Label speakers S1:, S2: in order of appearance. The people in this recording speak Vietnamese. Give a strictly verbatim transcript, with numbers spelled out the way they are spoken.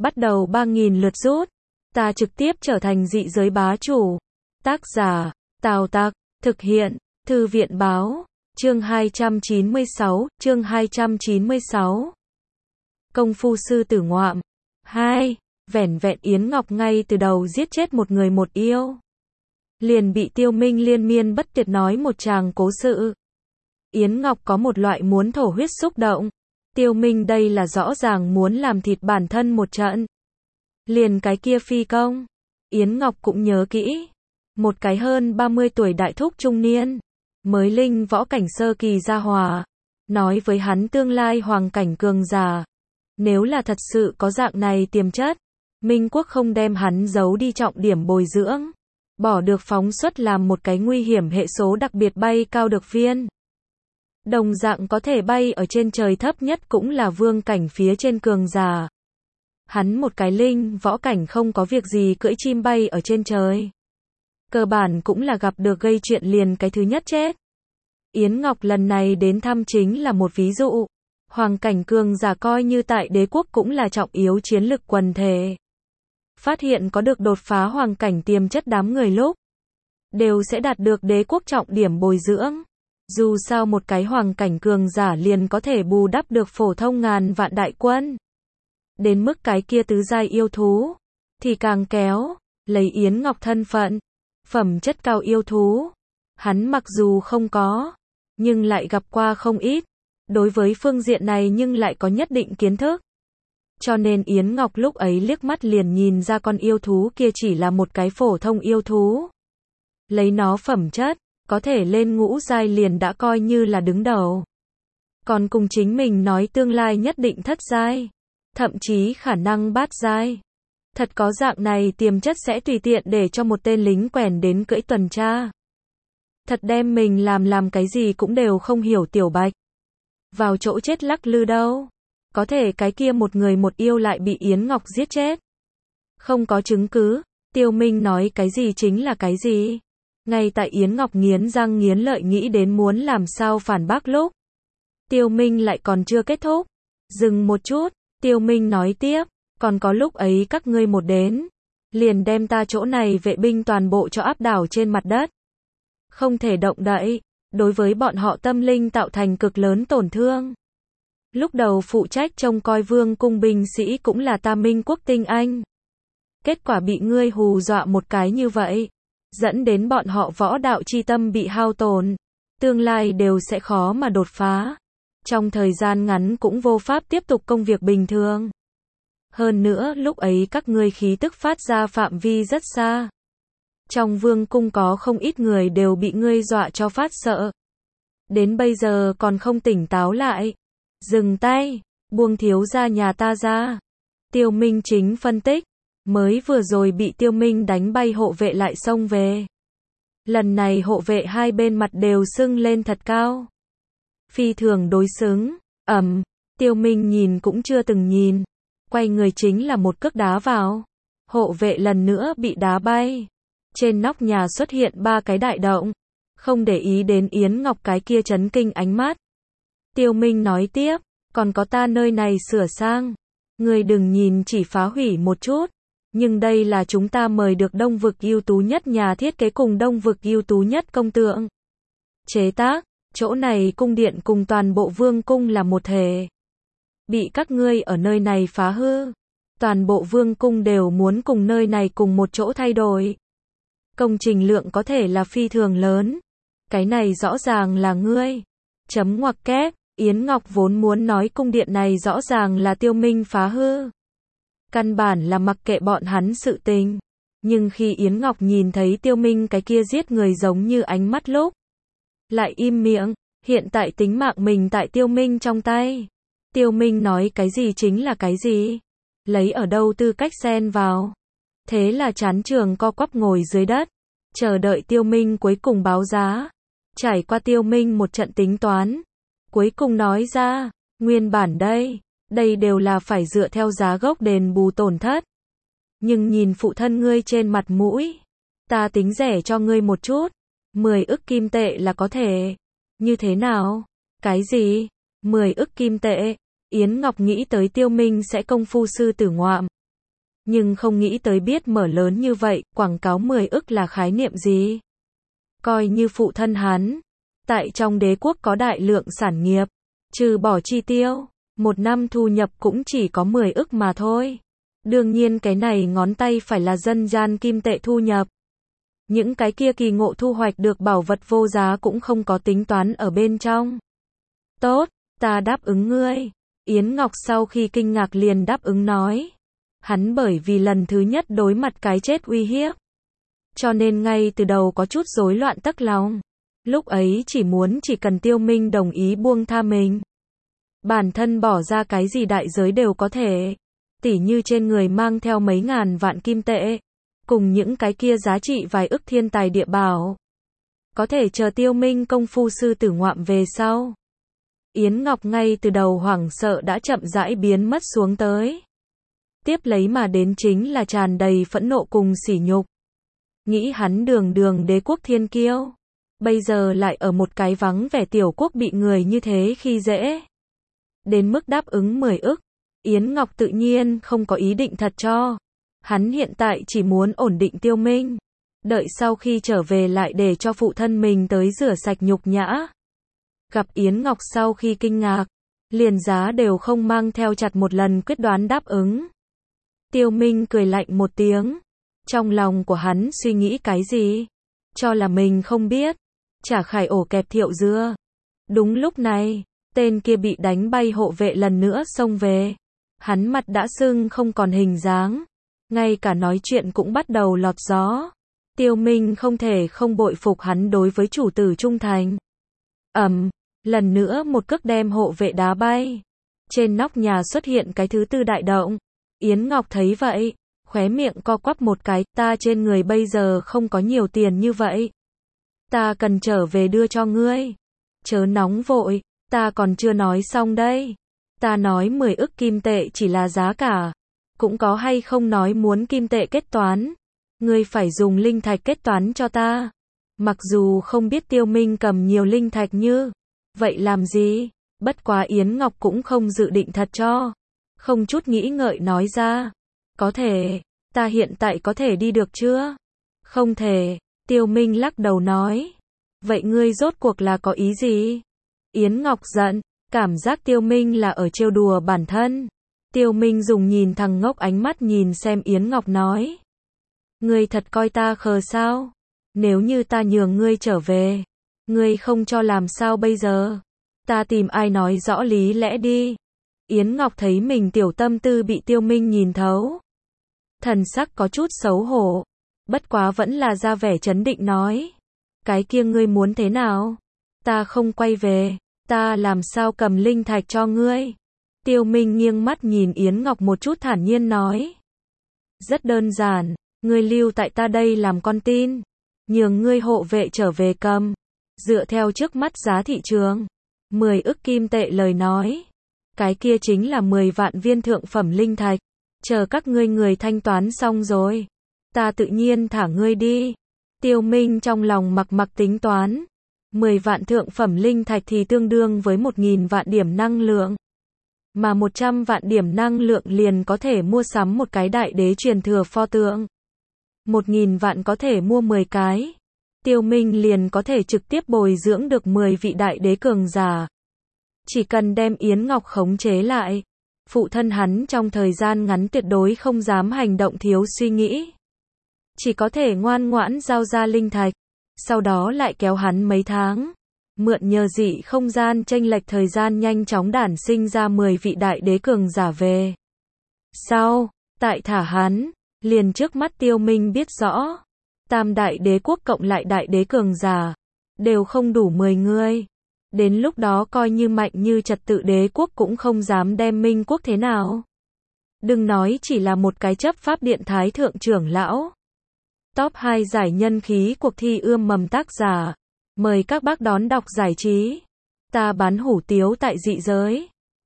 S1: bắt đầu ba nghìn lượt rút. Ta trực tiếp trở thành dị giới bá chủ. Tác giả, Tào Tặc, thực hiện, Thư viện báo, chương hai trăm chín mươi sáu, chương hai trăm chín mươi sáu. Công phu sư tử ngoạm. hai. Vẻn vẹn Yến Ngọc ngay từ đầu giết chết một người một yêu. Liền bị Tiêu Minh liên miên bất tuyệt nói một tràng cố sự. Yến Ngọc có một loại muốn thổ huyết xúc động. Tiêu Minh đây là rõ ràng muốn làm thịt bản thân một trận. Liền cái kia phi công. Yến Ngọc cũng nhớ kỹ. Một cái hơn ba mươi tuổi đại thúc trung niên. Mới linh võ cảnh sơ kỳ gia hòa. Nói với hắn tương lai hoàng cảnh cường giả. Nếu là thật sự có dạng này tiềm chất. Minh Quốc không đem hắn giấu đi trọng điểm bồi dưỡng. Bỏ được phóng xuất làm một cái nguy hiểm hệ số đặc biệt bay cao được viên. Đồng dạng có thể bay ở trên trời thấp nhất cũng là vương cảnh phía trên cường giả. Hắn một cái linh võ cảnh không có việc gì cưỡi chim bay ở trên trời. Cơ bản cũng là gặp được gây chuyện liền cái thứ nhất chết. Yến Ngọc lần này đến thăm chính là một ví dụ. Hoàng cảnh cường giả coi như tại đế quốc cũng là trọng yếu chiến lực quần thể. Phát hiện có được đột phá hoàng cảnh tiềm chất đám người lúc. Đều sẽ đạt được đế quốc trọng điểm bồi dưỡng. Dù sao một cái hoàng cảnh cường giả liền có thể bù đắp được phổ thông ngàn vạn đại quân. Đến mức cái kia tứ giai yêu thú. Thì càng kéo. Lấy Yến Ngọc thân phận. Phẩm chất cao yêu thú. Hắn mặc dù không có. Nhưng lại gặp qua không ít. Đối với phương diện này nhưng lại có nhất định kiến thức. Cho nên Yến Ngọc lúc ấy liếc mắt liền nhìn ra con yêu thú kia chỉ là một cái phổ thông yêu thú. Lấy nó phẩm chất. Có thể lên ngũ giai liền đã coi như là đứng đầu. Còn cùng chính mình nói tương lai nhất định thất giai. Thậm chí khả năng bát giai. Thật có dạng này tiềm chất sẽ tùy tiện để cho một tên lính quèn đến cưỡi tuần tra. Thật đem mình làm làm cái gì cũng đều không hiểu tiểu bạch. Vào chỗ chết lắc lư đâu. Có thể cái kia một người một yêu lại bị Yến Ngọc giết chết. Không có chứng cứ. Tiêu Minh nói cái gì chính là cái gì. Ngay tại Yến Ngọc nghiến răng nghiến lợi nghĩ đến muốn làm sao phản bác lúc. Tiêu Minh lại còn chưa kết thúc. Dừng một chút, Tiêu Minh nói tiếp, còn có lúc ấy các ngươi một đến. Liền đem ta chỗ này vệ binh toàn bộ cho áp đảo trên mặt đất. Không thể động đậy, đối với bọn họ tâm linh tạo thành cực lớn tổn thương. Lúc đầu phụ trách trông coi vương cung binh sĩ cũng là ta Minh Quốc tinh anh. Kết quả bị ngươi hù dọa một cái như vậy. Dẫn đến bọn họ võ đạo chi tâm bị hao tổn. Tương lai đều sẽ khó mà đột phá. Trong thời gian ngắn cũng vô pháp tiếp tục công việc bình thường. Hơn nữa lúc ấy các ngươi khí tức phát ra phạm vi rất xa. Trong vương cung có không ít người đều bị ngươi dọa cho phát sợ. Đến bây giờ còn không tỉnh táo lại. Dừng tay, buông thiếu gia nhà ta ra. Tiêu Minh chính phân tích. Mới vừa rồi bị Tiêu Minh đánh bay hộ vệ lại xông về. Lần này hộ vệ hai bên mặt đều sưng lên thật cao. Phi thường đối xứng. Ầm, Tiêu Minh nhìn cũng chưa từng nhìn. Quay người chính là một cước đá vào. Hộ vệ lần nữa bị đá bay. Trên nóc nhà xuất hiện ba cái đại động. Không để ý đến Yến Ngọc cái kia chấn kinh ánh mắt. Tiêu Minh nói tiếp, còn có ta nơi này sửa sang. Người đừng nhìn chỉ phá hủy một chút. Nhưng đây là chúng ta mời được Đông vực ưu tú nhất nhà thiết kế cùng Đông vực ưu tú nhất công tượng. Chế tác, chỗ này cung điện cùng toàn bộ vương cung là một thể. Bị các ngươi ở nơi này phá hư. Toàn bộ vương cung đều muốn cùng nơi này cùng một chỗ thay đổi. Công trình lượng có thể là phi thường lớn. Cái này rõ ràng là ngươi. Chấm ngoặc kép, Yến Ngọc vốn muốn nói cung điện này rõ ràng là Tiêu Minh phá hư. Căn bản là mặc kệ bọn hắn sự tình. Nhưng khi Yến Ngọc nhìn thấy Tiêu Minh cái kia giết người giống như ánh mắt lúc. Lại im miệng, hiện tại tính mạng mình tại Tiêu Minh trong tay. Tiêu Minh nói cái gì chính là cái gì. Lấy ở đâu tư cách xen vào. Thế là chán trường co quắp ngồi dưới đất. Chờ đợi Tiêu Minh cuối cùng báo giá. Trải qua Tiêu Minh một trận tính toán. Cuối cùng nói ra, nguyên bản đây. Đây đều là phải dựa theo giá gốc đền bù tổn thất. Nhưng nhìn phụ thân ngươi trên mặt mũi. Ta tính rẻ cho ngươi một chút. mười ức kim tệ là có thể. Như thế nào? Cái gì? mười ức kim tệ? Yến Ngọc nghĩ tới Tiêu Minh sẽ công phu sư tử ngoạm. Nhưng không nghĩ tới biết mở lớn như vậy, quảng cáo mười ức là khái niệm gì? Coi như phụ thân hắn, tại trong đế quốc có đại lượng sản nghiệp, trừ bỏ chi tiêu, một năm thu nhập cũng chỉ có mười ức mà thôi. Đương nhiên cái này ngón tay phải là dân gian kim tệ thu nhập. Những cái kia kỳ ngộ thu hoạch được bảo vật vô giá cũng không có tính toán ở bên trong. Tốt, ta đáp ứng ngươi. Yến Ngọc sau khi kinh ngạc liền đáp ứng nói. Hắn bởi vì lần thứ nhất đối mặt cái chết uy hiếp, cho nên ngay từ đầu có chút rối loạn tấc lòng. Lúc ấy chỉ muốn chỉ cần Tiêu Minh đồng ý buông tha mình, bản thân bỏ ra cái gì đại giới đều có thể. Tỉ như trên người mang theo mấy ngàn vạn kim tệ, cùng những cái kia giá trị vài ức thiên tài địa bảo. Có thể chờ Tiêu Minh công phu sư tử ngoạm về sau. Yến Ngọc ngay từ đầu hoảng sợ đã chậm rãi biến mất xuống tới. Tiếp lấy mà đến chính là tràn đầy phẫn nộ cùng sỉ nhục. Nghĩ hắn đường đường đế quốc thiên kiêu, bây giờ lại ở một cái vắng vẻ tiểu quốc bị người như thế khi dễ. Đến mức đáp ứng mười ức, Yến Ngọc tự nhiên không có ý định thật cho. Hắn hiện tại chỉ muốn ổn định Tiêu Minh, đợi sau khi trở về lại để cho phụ thân mình tới rửa sạch nhục nhã. Gặp Yến Ngọc sau khi kinh ngạc, liền giá đều không mang theo chặt một lần quyết đoán đáp ứng. Tiêu Minh cười lạnh một tiếng. Trong lòng của hắn suy nghĩ cái gì? Cho là mình không biết. Chả khải ổ kẹp thiệu dưa. Đúng lúc này, tên kia bị đánh bay hộ vệ lần nữa xông về. Hắn mặt đã sưng không còn hình dáng. Ngay cả nói chuyện cũng bắt đầu lọt gió. Tiêu Minh không thể không bội phục hắn đối với chủ tử trung thành. Ầm, lần nữa một cước đem hộ vệ đá bay. Trên nóc nhà xuất hiện cái thứ tư đại động. Yến Ngọc thấy vậy, khóe miệng co quắp một cái, ta trên người bây giờ không có nhiều tiền như vậy. Ta cần trở về đưa cho ngươi. Chớ nóng vội, ta còn chưa nói xong đây. Ta nói mười ức kim tệ chỉ là giá cả. Cũng có hay không nói muốn kim tệ kết toán. Ngươi phải dùng linh thạch kết toán cho ta. Mặc dù không biết Tiêu Minh cầm nhiều linh thạch như vậy làm gì, bất quá Yến Ngọc cũng không dự định thật cho. Không chút nghĩ ngợi nói ra. Có thể, ta hiện tại có thể đi được chưa? Không thể, Tiêu Minh lắc đầu nói. Vậy ngươi rốt cuộc là có ý gì? Yến Ngọc giận, cảm giác Tiêu Minh là ở trêu đùa bản thân. Tiêu Minh dùng nhìn thằng ngốc ánh mắt nhìn xem Yến Ngọc nói. Ngươi thật coi ta khờ sao? Nếu như ta nhường ngươi trở về, ngươi không cho làm sao bây giờ? Ta tìm ai nói rõ lý lẽ đi. Yến Ngọc thấy mình tiểu tâm tư bị Tiêu Minh nhìn thấu. Thần sắc có chút xấu hổ. Bất quá vẫn là ra vẻ trấn định nói. Cái kia ngươi muốn thế nào? Ta không quay về. Ta làm sao cầm linh thạch cho ngươi? Tiêu Minh nghiêng mắt nhìn Yến Ngọc một chút thản nhiên nói. Rất đơn giản. Ngươi lưu tại ta đây làm con tin. Nhường ngươi hộ vệ trở về cầm. Dựa theo trước mắt giá thị trường. mười ức kim tệ lời nói. Cái kia chính là mười vạn viên thượng phẩm linh thạch. Chờ các ngươi người thanh toán xong rồi. Ta tự nhiên thả ngươi đi. Tiêu Minh trong lòng mặc mặc tính toán. mười vạn thượng phẩm linh thạch thì tương đương với một nghìn vạn điểm năng lượng. Mà một trăm vạn điểm năng lượng liền có thể mua sắm một cái đại đế truyền thừa pho tượng. một nghìn vạn có thể mua mười cái. Tiêu Minh liền có thể trực tiếp bồi dưỡng được mười vị đại đế cường giả. Chỉ cần đem Yến Ngọc khống chế lại, phụ thân hắn trong thời gian ngắn tuyệt đối không dám hành động thiếu suy nghĩ. Chỉ có thể ngoan ngoãn giao ra linh thạch, sau đó lại kéo hắn mấy tháng. Mượn nhờ dị không gian chênh lệch thời gian nhanh chóng đản sinh ra mười vị đại đế cường giả về. Sau, tại thả hắn, liền trước mắt Tiêu Minh biết rõ. Tam đại đế quốc cộng lại đại đế cường giả, đều không đủ mười người. Đến lúc đó coi như mạnh như trật tự đế quốc cũng không dám đem Minh quốc thế nào. Đừng nói chỉ là một cái chấp pháp điện thái thượng trưởng lão. Top hai giải nhân khí cuộc thi ươm mầm tác giả. Mời các bác đón đọc giải trí. Ta bán hủ tiếu tại dị giới.